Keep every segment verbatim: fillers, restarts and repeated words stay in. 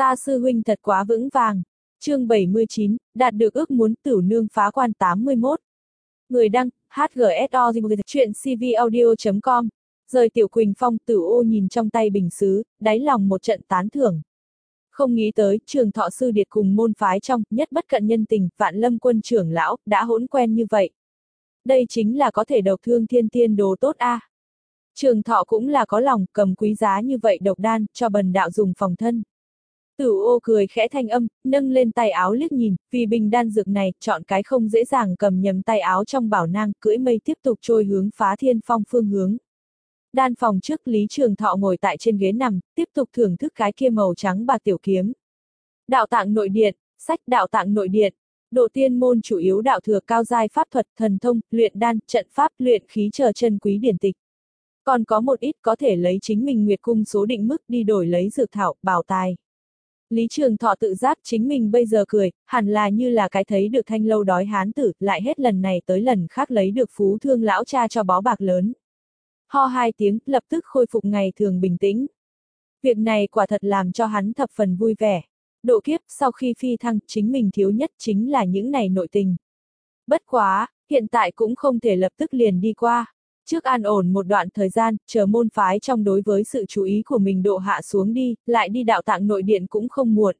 Ta sư huynh thật quá vững vàng. Chương bảy mươi chín, đạt được ước muốn Tửu Nương phá quan tám mươi mốt. Người đăng, hát giê ét o, chuyện c v audio chấm com. Rời Tiểu Quỳnh Phong, Tửu Ô nhìn trong tay bình sứ, đáy lòng một trận tán thưởng. Không nghĩ tới, Trường Thọ sư điệt cùng môn phái trong, nhất bất cận nhân tình, Vạn Lâm quân trưởng lão, đã hỗn quen như vậy. Đây chính là có thể độc thương thiên tiên đồ tốt a. À. Trường Thọ cũng là có lòng, cầm quý giá như vậy độc đan, cho bần đạo dùng phòng thân. Tửu Ô cười khẽ thanh âm, nâng lên tay áo liếc nhìn, vì bình đan dược này, chọn cái không dễ dàng cầm nhầm tay áo trong bảo nang, cưỡi mây tiếp tục trôi hướng Phá Thiên Phong phương hướng. Đan phòng trước, Lý Trường Thọ ngồi tại trên ghế nằm, tiếp tục thưởng thức cái kia màu trắng bạc tiểu kiếm. Đạo tạng nội điện, sách đạo tạng nội điện. Độ tiên môn chủ yếu đạo thừa cao giai pháp thuật, thần thông, luyện đan, trận pháp, luyện khí chờ chân quý điển tịch. Còn có một ít có thể lấy chính mình Nguyệt cung số định mức đi đổi lấy dược thảo, bảo tài. Lý Trường Thọ tự giác chính mình bây giờ cười, hẳn là như là cái thấy được thanh lâu đói hán tử, lại hết lần này tới lần khác lấy được phú thương lão cha cho bó bạc lớn. Ho hai tiếng, lập tức khôi phục ngày thường bình tĩnh. Việc này quả thật làm cho hắn thập phần vui vẻ. Độ kiếp sau khi phi thăng, chính mình thiếu nhất chính là những này nội tình. Bất quá, hiện tại cũng không thể lập tức liền đi qua. Trước an ổn một đoạn thời gian, chờ môn phái trong đối với sự chú ý của mình độ hạ xuống đi, lại đi đạo tạng nội điện cũng không muộn.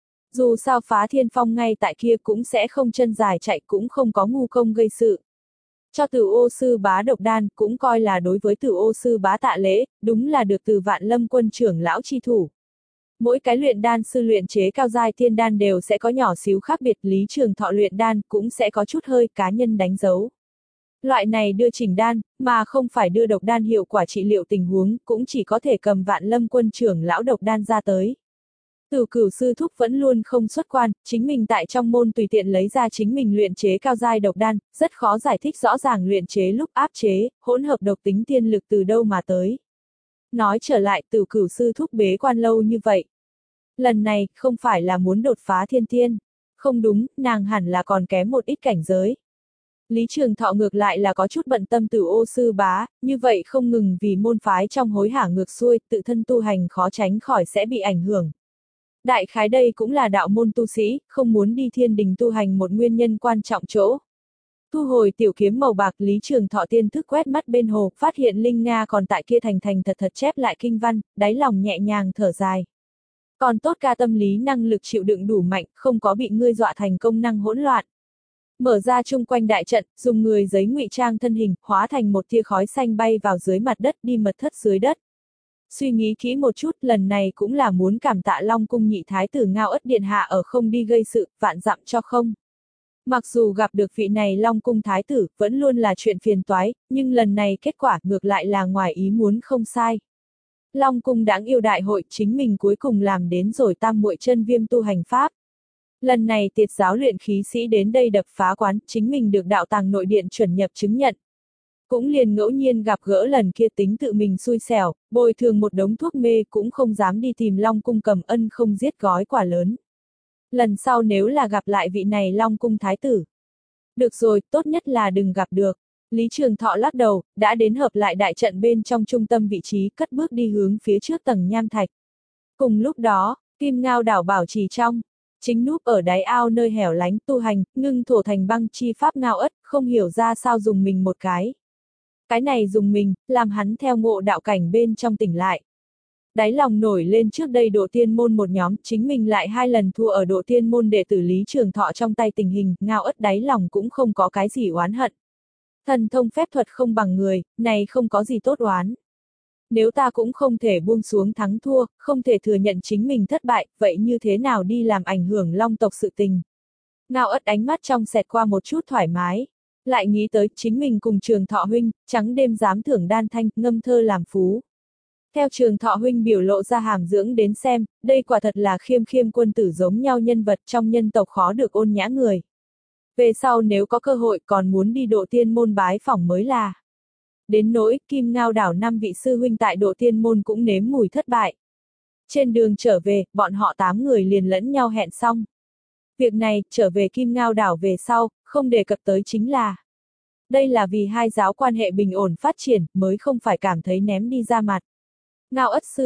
Dù sao Phá Thiên Phong ngay tại kia cũng sẽ không chân dài chạy, cũng không có ngu công gây sự. Cho Tửu Ô sư bá độc đan, cũng coi là đối với Tửu Ô sư bá tạ lễ, đúng là được từ Vạn Lâm quân trưởng lão chi thủ. Mỗi cái luyện đan sư luyện chế cao giai tiên đan đều sẽ có nhỏ xíu khác biệt, Lý Trường Thọ luyện đan cũng sẽ có chút hơi cá nhân đánh dấu. Loại này đưa chỉnh đan, mà không phải đưa độc đan hiệu quả trị liệu tình huống, cũng chỉ có thể cầm Vạn Lâm quân trưởng lão độc đan ra tới. Từ Cửu sư thúc vẫn luôn không xuất quan, chính mình tại trong môn tùy tiện lấy ra chính mình luyện chế cao giai độc đan, rất khó giải thích rõ ràng luyện chế lúc áp chế, hỗn hợp độc tính tiên lực từ đâu mà tới. Nói trở lại, Từ Cửu sư thúc bế quan lâu như vậy. Lần này, không phải là muốn đột phá thiên tiên. Không đúng, nàng hẳn là còn kém một ít cảnh giới. Lý Trường Thọ ngược lại là có chút bận tâm Tửu Ô sư bá, như vậy không ngừng vì môn phái trong hối hả ngược xuôi, tự thân tu hành khó tránh khỏi sẽ bị ảnh hưởng. Đại khái đây cũng là đạo môn tu sĩ, không muốn đi thiên đình tu hành một nguyên nhân quan trọng chỗ. Thu hồi tiểu kiếm màu bạc, Lý Trường Thọ tiên thức quét mắt bên hồ, phát hiện Linh Nga còn tại kia thành thành thật thật chép lại kinh văn, đáy lòng nhẹ nhàng thở dài. Còn tốt ca tâm lý năng lực chịu đựng đủ mạnh, không có bị ngươi dọa thành công năng hỗn loạn. Mở ra chung quanh đại trận, dùng người giấy ngụy trang thân hình, hóa thành một tia khói xanh bay vào dưới mặt đất, đi mật thất dưới đất. Suy nghĩ kỹ một chút, lần này cũng là muốn cảm tạ Long cung nhị thái tử Ngao Ất điện hạ ở không đi gây sự, vạn dặm cho không. Mặc dù gặp được vị này Long cung thái tử, vẫn luôn là chuyện phiền toái, nhưng lần này kết quả ngược lại là ngoài ý muốn không sai. Long cung đáng yêu đại hội, chính mình cuối cùng làm đến rồi tam muội chân viêm tu hành pháp. Lần này tiệt giáo luyện khí sĩ đến đây đập phá quán, chính mình được đạo tàng nội điện chuẩn nhập chứng nhận. Cũng liền ngẫu nhiên gặp gỡ lần kia tính tự mình xui xẻo, bồi thường một đống thuốc mê cũng không dám đi tìm Long cung cầm ân không giết gói quả lớn. Lần sau nếu là gặp lại vị này Long cung thái tử. Được rồi, tốt nhất là đừng gặp được. Lý Trường Thọ lắc đầu, đã đến hợp lại đại trận bên trong trung tâm vị trí, cất bước đi hướng phía trước tầng nham thạch. Cùng lúc đó, Kim Ngao đảo bảo trì trong, chính núp ở đáy ao nơi hẻo lánh tu hành, ngưng thổ thành băng chi pháp Ngao Ất, không hiểu ra sao dùng mình một cái. Cái này dùng mình, làm hắn theo ngộ đạo cảnh bên trong tỉnh lại. Đáy lòng nổi lên trước đây độ tiên môn một nhóm, chính mình lại hai lần thua ở độ tiên môn đệ tử Lý Trường Thọ trong tay tình hình, Ngao Ất đáy lòng cũng không có cái gì oán hận. Thần thông phép thuật không bằng người, này không có gì tốt oán. Nếu ta cũng không thể buông xuống thắng thua, không thể thừa nhận chính mình thất bại, vậy như thế nào đi làm ảnh hưởng Long tộc sự tình? Ngao Ất ánh mắt trong xẹt qua một chút thoải mái. Lại nghĩ tới chính mình cùng Trường Thọ huynh, trắng đêm dám thưởng đan thanh, ngâm thơ làm phú. Theo Trường Thọ huynh biểu lộ ra hàm dưỡng đến xem, đây quả thật là khiêm khiêm quân tử giống nhau nhân vật trong nhân tộc khó được ôn nhã người. Về sau nếu có cơ hội còn muốn đi độ tiên môn bái phỏng mới là. Đến nỗi Kim Ngao đảo năm vị sư huynh tại độ tiên môn cũng nếm mùi thất bại. Trên đường trở về, bọn họ tám người liền lẫn nhau hẹn xong. Việc này, trở về Kim Ngao đảo về sau, không đề cập tới chính là. Đây là vì hai giáo quan hệ bình ổn phát triển, mới không phải cảm thấy ném đi ra mặt. Ngao Ất sư thúc,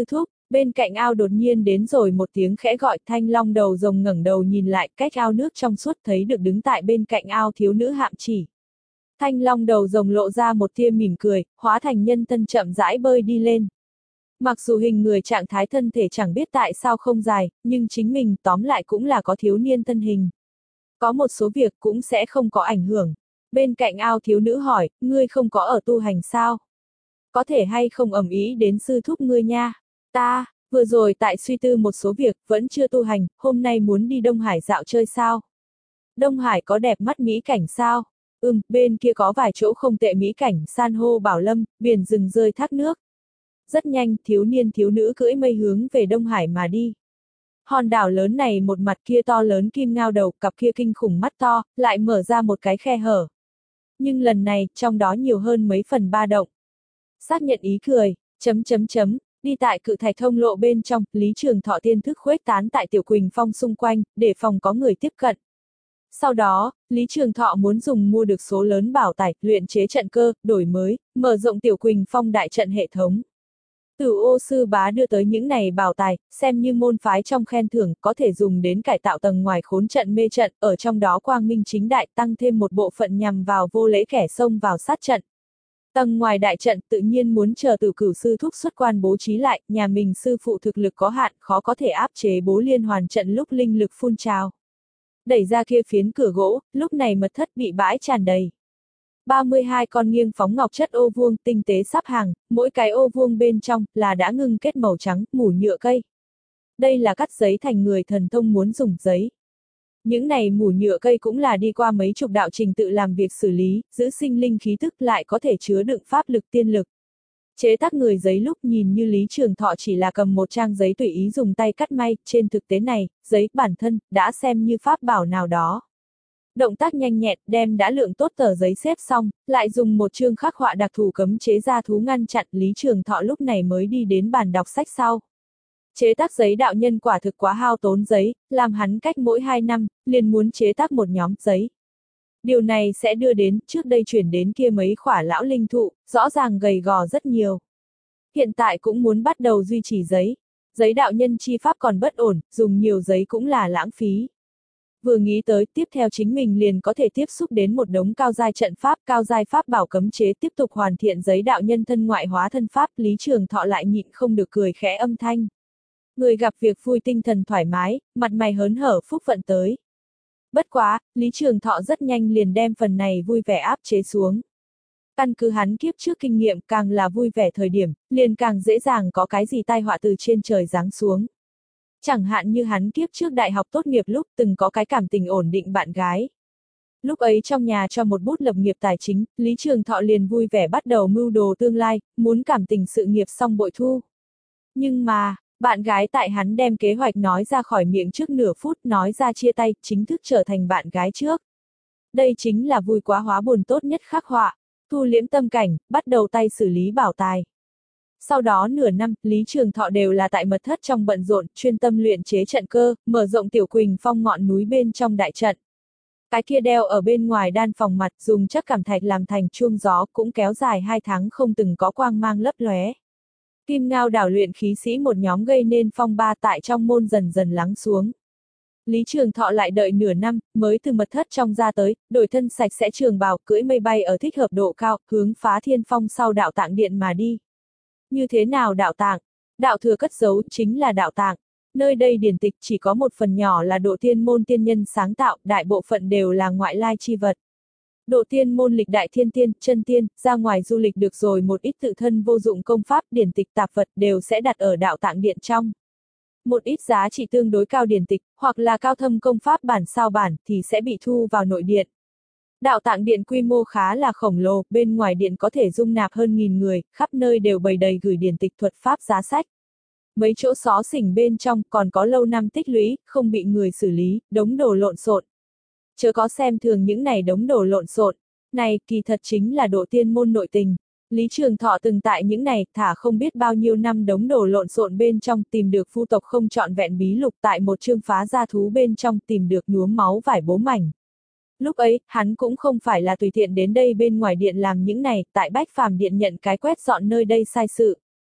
Bên cạnh ao đột nhiên đến rồi một tiếng khẽ gọi. Thanh Long đầu rồng ngẩng đầu nhìn lại, cách ao nước trong suốt thấy được đứng tại bên cạnh ao thiếu nữ Hạm Chỉ. Thanh Long đầu rồng lộ ra một tia mỉm cười, hóa thành nhân thân chậm rãi bơi đi lên. Mặc dù hình người trạng thái thân thể chẳng biết tại sao không dài, nhưng chính mình tóm lại cũng là có thiếu niên thân hình. Có một số việc cũng sẽ không có ảnh hưởng. Bên cạnh ao thiếu nữ hỏi, ngươi không có ở tu hành sao? Có thể hay không ầm ĩ đến sư thúc ngươi nha? Ta, vừa rồi tại suy tư một số việc, vẫn chưa tu hành, hôm nay muốn đi Đông Hải dạo chơi sao? Đông Hải có đẹp mắt mỹ cảnh sao? Ừm, bên kia có vài chỗ không tệ mỹ cảnh, san hô bảo lâm, biển rừng rơi thác nước. Rất nhanh, thiếu niên thiếu nữ cưỡi mây hướng về Đông Hải mà đi. Hòn đảo lớn này một mặt kia to lớn kim ngao đầu, cặp kia kinh khủng mắt to, lại mở ra một cái khe hở. Nhưng lần này, trong đó nhiều hơn mấy phần ba động. Xác nhận ý cười, chấm chấm chấm, đi tại cự thạch thông lộ bên trong, Lý Trường Thọ tiên thức khuếch tán tại Tiểu Quỳnh Phong xung quanh, để phòng có người tiếp cận. Sau đó, Lý Trường Thọ muốn dùng mua được số lớn bảo tài, luyện chế trận cơ, đổi mới, mở rộng Tiểu Quỳnh Phong đại trận hệ thống. Từ ô sư bá đưa tới những này bảo tài, xem như môn phái trong khen thưởng, có thể dùng đến cải tạo tầng ngoài khốn trận mê trận, ở trong đó quang minh chính đại tăng thêm một bộ phận nhằm vào vô lễ kẻ xông vào sát trận. Tầng ngoài đại trận tự nhiên muốn chờ Tử Cửu sư thúc xuất quan bố trí lại, nhà mình sư phụ thực lực có hạn, khó có thể áp chế bố liên hoàn trận lúc linh lực phun trào. Đẩy ra kia phiến cửa gỗ, lúc này mật thất bị bãi tràn đầy. ba mươi hai con nghiêng phóng ngọc chất ô vuông tinh tế sắp hàng, mỗi cái ô vuông bên trong là đã ngưng kết màu trắng, mủ nhựa cây. Đây là cắt giấy thành người thần thông muốn dùng giấy. Những này mủ nhựa cây cũng là đi qua mấy chục đạo trình tự làm việc xử lý, giữ sinh linh khí tức lại có thể chứa đựng pháp lực tiên lực. Chế tác người giấy lúc nhìn như Lý Trường Thọ chỉ là cầm một trang giấy tùy ý dùng tay cắt may, trên thực tế này, giấy bản thân đã xem như pháp bảo nào đó. Động tác nhanh nhẹn, đem đã lượng tốt tờ giấy xếp xong, lại dùng một chương khắc họa đặc thù cấm chế ra thú ngăn chặn, Lý Trường Thọ lúc này mới đi đến bàn đọc sách sau. Chế tác giấy đạo nhân quả thực quá hao tốn giấy, làm hắn cách mỗi hai năm, liền muốn chế tác một nhóm giấy. Điều này sẽ đưa đến, trước đây chuyển đến kia mấy khỏa lão linh thụ, rõ ràng gầy gò rất nhiều. Hiện tại cũng muốn bắt đầu duy trì giấy. Giấy đạo nhân chi pháp còn bất ổn, dùng nhiều giấy cũng là lãng phí. Vừa nghĩ tới, tiếp theo chính mình liền có thể tiếp xúc đến một đống cao giai trận pháp, cao giai pháp bảo cấm chế tiếp tục hoàn thiện giấy đạo nhân thân ngoại hóa thân pháp, Lý Trường Thọ lại nhịn không được cười khẽ âm thanh. Người gặp việc vui tinh thần thoải mái, mặt mày hớn hở phúc vận tới. Bất quá, Lý Trường Thọ rất nhanh liền đem phần này vui vẻ áp chế xuống. Căn cứ hắn kiếp trước kinh nghiệm, càng là vui vẻ thời điểm, liền càng dễ dàng có cái gì tai họa từ trên trời giáng xuống. Chẳng hạn như hắn kiếp trước đại học tốt nghiệp lúc từng có cái cảm tình ổn định bạn gái. Lúc ấy trong nhà cho một bút lập nghiệp tài chính, Lý Trường Thọ liền vui vẻ bắt đầu mưu đồ tương lai, muốn cảm tình sự nghiệp xong bội thu. Nhưng mà, bạn gái tại hắn đem kế hoạch nói ra khỏi miệng trước nửa phút nói ra chia tay, chính thức trở thành bạn gái trước. Đây chính là vui quá hóa buồn tốt nhất khắc họa, thu liễm tâm cảnh, bắt đầu tay xử lý bảo tài. Sau đó nửa năm, Lý Trường Thọ đều là tại mật thất trong bận rộn, chuyên tâm luyện chế trận cơ, mở rộng Tiểu Quỳnh Phong ngọn núi bên trong đại trận. Cái kia đeo ở bên ngoài đan phòng mặt dùng chất cảm thạch làm thành chuông gió cũng kéo dài hai tháng không từng có quang mang lấp lóe. Kim Ngao đảo luyện khí sĩ một nhóm gây nên phong ba tại trong môn dần dần lắng xuống. Lý Trường Thọ lại đợi nửa năm, mới từ mật thất trong ra tới, đổi thân sạch sẽ trường bào, cưỡi mây bay ở thích hợp độ cao, hướng Phá Thiên Phong sau đạo tạng điện mà đi. Như thế nào đạo tạng? Đạo thừa cất giấu chính là đạo tạng. Nơi đây điển tịch chỉ có một phần nhỏ là độ tiên môn tiên nhân sáng tạo, đại bộ phận đều là ngoại lai chi vật. Độ tiên môn lịch đại thiên tiên, chân tiên, ra ngoài du lịch được rồi một ít tự thân vô dụng công pháp, điển tịch tạp vật đều sẽ đặt ở đạo tạng điện trong. Một ít giá trị tương đối cao điển tịch, hoặc là cao thâm công pháp bản sao bản, thì sẽ bị thu vào nội điện. Đạo tạng điện quy mô khá là khổng lồ, bên ngoài điện có thể dung nạp hơn nghìn người, khắp nơi đều bày đầy gửi điển tịch thuật pháp giá sách. Mấy chỗ xó xỉnh bên trong còn có lâu năm tích lũy, không bị người xử lý, đống đồ lộn xộn. Chớ có xem thường những này đống đồ lộn xộn, này kỳ thật chính là độ tiên môn nội tình. Lý Trường Thọ từng tại những này, thả không biết bao nhiêu năm đống đồ lộn xộn bên trong tìm được phu tộc không trọn vẹn bí lục tại một chương phá gia thú bên trong tìm được nhuốm máu vải bố mảnh. Lúc ấy, hắn cũng không phải là tùy tiện đến đây bên ngoài điện làm những này, tại Bách Phàm điện nhận cái quét dọn nơi đây sai sự.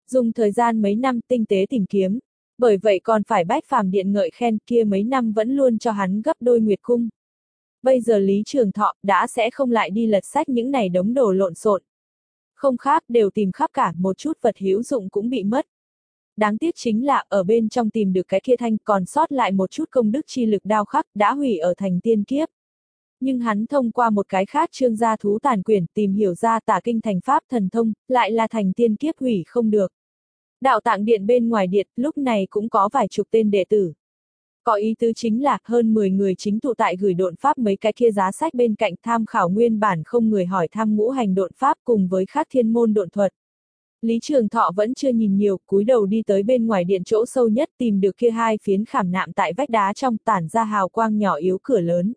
Dùng thời gian mấy năm tinh tế tìm kiếm, bởi vậy còn phải Bách Phàm Điện ngợi khen kia mấy năm vẫn luôn cho hắn gấp đôi Nguyệt Cung. Bây giờ Lý Trường Thọ đã sẽ không lại đi lật sách những này đống đồ lộn xộn. Không khác đều tìm khắp cả, một chút vật hữu dụng cũng bị mất. Đáng tiếc chính là ở bên trong tìm được cái kia thanh còn sót lại một chút công đức chi lực đao khắc đã hủy ở thành tiên kiếp. Nhưng hắn thông qua một cái khác Trương gia thú tàn quyển tìm hiểu ra tả kinh thành pháp thần thông, lại là thành tiên kiếp hủy không được. Đạo Tạng Điện bên ngoài điện lúc này cũng có vài chục tên đệ tử. Có ý tứ chính là hơn mười người chính tụ tại gửi độn pháp mấy cái kia giá sách bên cạnh tham khảo nguyên bản không người hỏi tham ngũ hành độn pháp cùng với khác thiên môn độn thuật. Lý Trường Thọ vẫn chưa nhìn nhiều, cúi đầu đi tới bên ngoài điện chỗ sâu nhất tìm được kia hai phiến khảm nạm tại vách đá trong tản ra hào quang nhỏ yếu cửa lớn.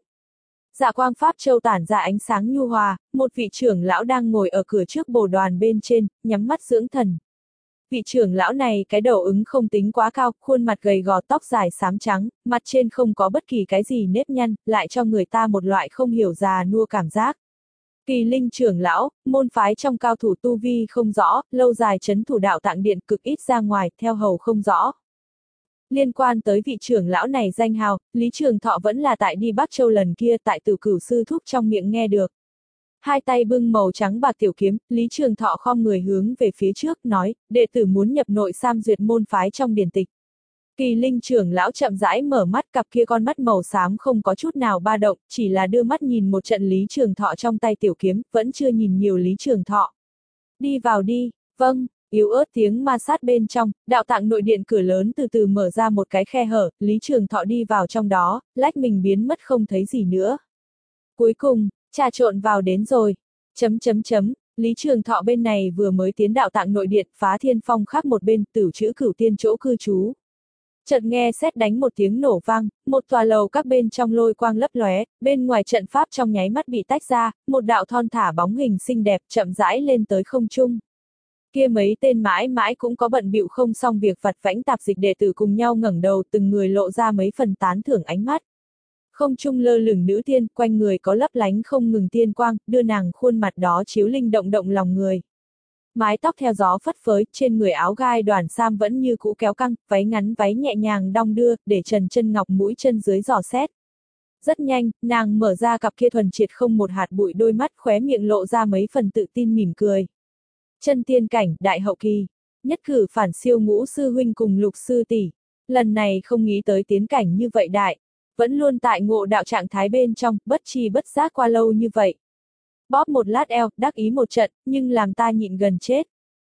Dạ quang pháp châu tản ra ánh sáng nhu hòa, một vị trưởng lão đang ngồi ở cửa trước bồ đoàn bên trên, nhắm mắt dưỡng thần. Vị trưởng lão này cái đầu ứng không tính quá cao, khuôn mặt gầy gò tóc dài xám trắng, mặt trên không có bất kỳ cái gì nếp nhăn, lại cho người ta một loại không hiểu già nua cảm giác. Kỳ Linh trưởng lão, môn phái trong cao thủ tu vi không rõ, lâu dài trấn thủ đạo Tạng Điện cực ít ra ngoài, theo hầu không rõ. Liên quan tới vị trưởng lão này danh hào, Lý Trường Thọ vẫn là tại đi Bắc Châu lần kia tại Tử Cửu sư thúc trong miệng nghe được. Hai tay bưng màu trắng bạc tiểu kiếm, Lý Trường Thọ khom người hướng về phía trước, nói, đệ tử muốn nhập nội sam duyệt môn phái trong điển tịch. Kỳ Linh trưởng lão chậm rãi mở mắt, cặp kia con mắt màu xám không có chút nào ba động, chỉ là đưa mắt nhìn một trận Lý Trường Thọ trong tay tiểu kiếm, vẫn chưa nhìn nhiều Lý Trường Thọ. Đi vào đi, vâng, yếu ớt tiếng ma sát bên trong, đạo Tạng nội điện cửa lớn từ từ mở ra một cái khe hở, Lý Trường Thọ đi vào trong đó, lách mình biến mất không thấy gì nữa. Cuối cùng, trà trộn vào đến rồi. Chấm chấm chấm, Lý Trường Thọ bên này vừa mới tiến đạo Tạng nội điện, Phá Thiên Phong khác một bên, Tửu Chữ Cửu Tiên chỗ cư trú. Chợt nghe sét đánh một tiếng nổ vang, một tòa lầu các bên trong lôi quang lấp lóe, bên ngoài trận pháp trong nháy mắt bị tách ra, một đạo thon thả bóng hình xinh đẹp chậm rãi lên tới không trung. Kia mấy tên mãi mãi cũng có bận bịu không xong việc vặt vãnh tạp dịch đệ tử cùng nhau ngẩng đầu, từng người lộ ra mấy phần tán thưởng ánh mắt. Không trung lơ lửng nữ tiên, quanh người có lấp lánh không ngừng tiên quang, đưa nàng khuôn mặt đó chiếu linh động động lòng người. Mái tóc theo gió phất phới, trên người áo gai đoàn sam vẫn như cũ kéo căng, váy ngắn váy nhẹ nhàng đong đưa, để trần chân ngọc mũi chân dưới dò xét. Rất nhanh, nàng mở ra cặp kia thuần triệt không một hạt bụi đôi mắt, khóe miệng lộ ra mấy phần tự tin mỉm cười. Chân tiên cảnh, đại hậu kỳ, nhất cử phản siêu ngũ sư huynh cùng lục sư tỷ. Lần này không nghĩ tới tiến cảnh như vậy đại, vẫn luôn tại ngộ đạo trạng thái bên trong, bất chi bất giác qua lâu như vậy. Bóp một lát eo, đắc ý một trận, nhưng làm ta nhịn gần chết.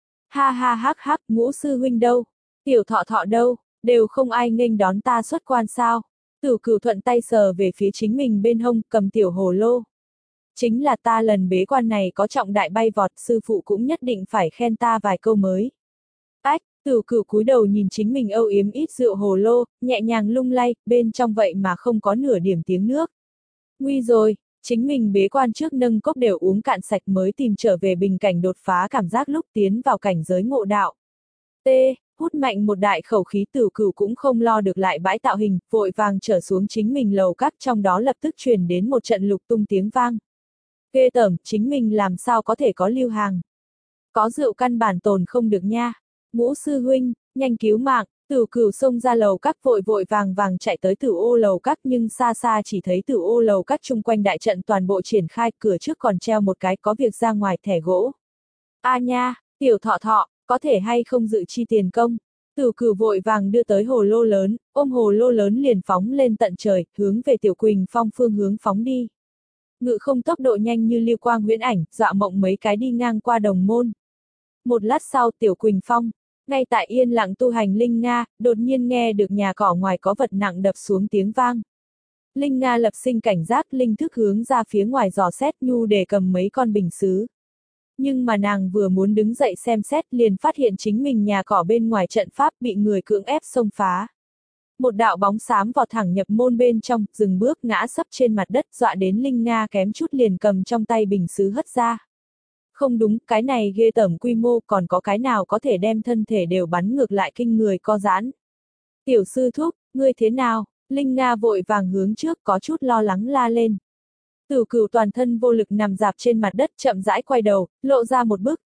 Ha ha hắc hắc, ngũ sư huynh đâu? Tiểu Thọ Thọ đâu? Đều không ai nghênh đón ta xuất quan sao? Tửu Cửu thuận tay sờ về phía chính mình bên hông, cầm tiểu hồ lô. Chính là ta lần bế quan này có trọng đại bay vọt, sư phụ cũng nhất định phải khen ta vài câu mới. Ách, Tửu Cửu cúi đầu nhìn chính mình âu yếm ít rượu hồ lô, nhẹ nhàng lung lay, bên trong vậy mà không có nửa điểm tiếng nước. Nguy rồi, chính mình bế quan trước nâng cốc đều uống cạn sạch mới tìm trở về bình cảnh đột phá cảm giác lúc tiến vào cảnh giới ngộ đạo. T, hút mạnh một đại khẩu khí, Tửu Cửu cũng không lo được lại bãi tạo hình, vội vàng trở xuống chính mình lầu các, trong đó lập tức truyền đến một trận lục tung tiếng vang. Ghê tởm, chính mình làm sao có thể có lưu hàng. Có rượu căn bản tồn không được nha. Ngũ sư huynh, nhanh cứu mạng. Tửu Cửu xông ra lầu các, vội vội vàng vàng chạy tới Tửu Ô lầu các, nhưng xa xa chỉ thấy Tửu Ô lầu các chung quanh đại trận toàn bộ triển khai, cửa trước còn treo một cái có việc ra ngoài thẻ gỗ. A nha, tiểu Thọ Thọ, có thể hay không dự chi tiền công? Tửu Cửu vội vàng đưa tới hồ lô lớn, ôm hồ lô lớn liền phóng lên tận trời, hướng về Tiểu Quỳnh Phong phương hướng phóng đi. Ngự không tốc độ nhanh như lưu quang huyễn ảnh, dọa mộng mấy cái đi ngang qua đồng môn. Một lát sau, Tiểu Quỳnh Phong, ngay tại yên lặng tu hành Linh Nga, đột nhiên nghe được nhà cỏ ngoài có vật nặng đập xuống tiếng vang. Linh Nga lập sinh cảnh giác, linh thức hướng ra phía ngoài dò xét, nhu để cầm mấy con bình sứ. Nhưng mà nàng vừa muốn đứng dậy xem xét, liền phát hiện chính mình nhà cỏ bên ngoài trận pháp bị người cưỡng ép xông phá. Một đạo bóng xám vọt thẳng nhập môn bên trong, dừng bước ngã sấp trên mặt đất, dọa đến Linh Nga kém chút liền cầm trong tay bình sứ hất ra. Không đúng, cái này ghê tởm quy mô, còn có cái nào có thể đem thân thể đều bắn ngược lại kinh người co giãn. Tiểu sư thúc, ngươi thế nào? Linh Nga vội vàng hướng trước, có chút lo lắng la lên. Tửu Cửu toàn thân vô lực nằm dạp trên mặt đất, chậm rãi quay đầu, lộ ra một bức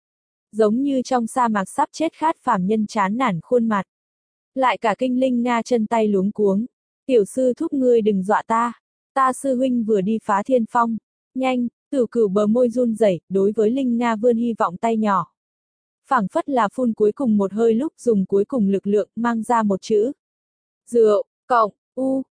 giống như trong sa mạc sắp chết khát phàm nhân chán nản khuôn mặt. Lại cả Kinh Linh Nga chân tay luống cuống. Tiểu sư thúc ngươi đừng dọa ta. Ta sư huynh vừa đi phá thiên phong. Nhanh, Tử Cửu bờ môi run rẩy, đối với Linh Nga vươn hy vọng tay nhỏ. Phảng phất là phun cuối cùng một hơi lúc dùng cuối cùng lực lượng mang ra một chữ. Rượu, cộng, u,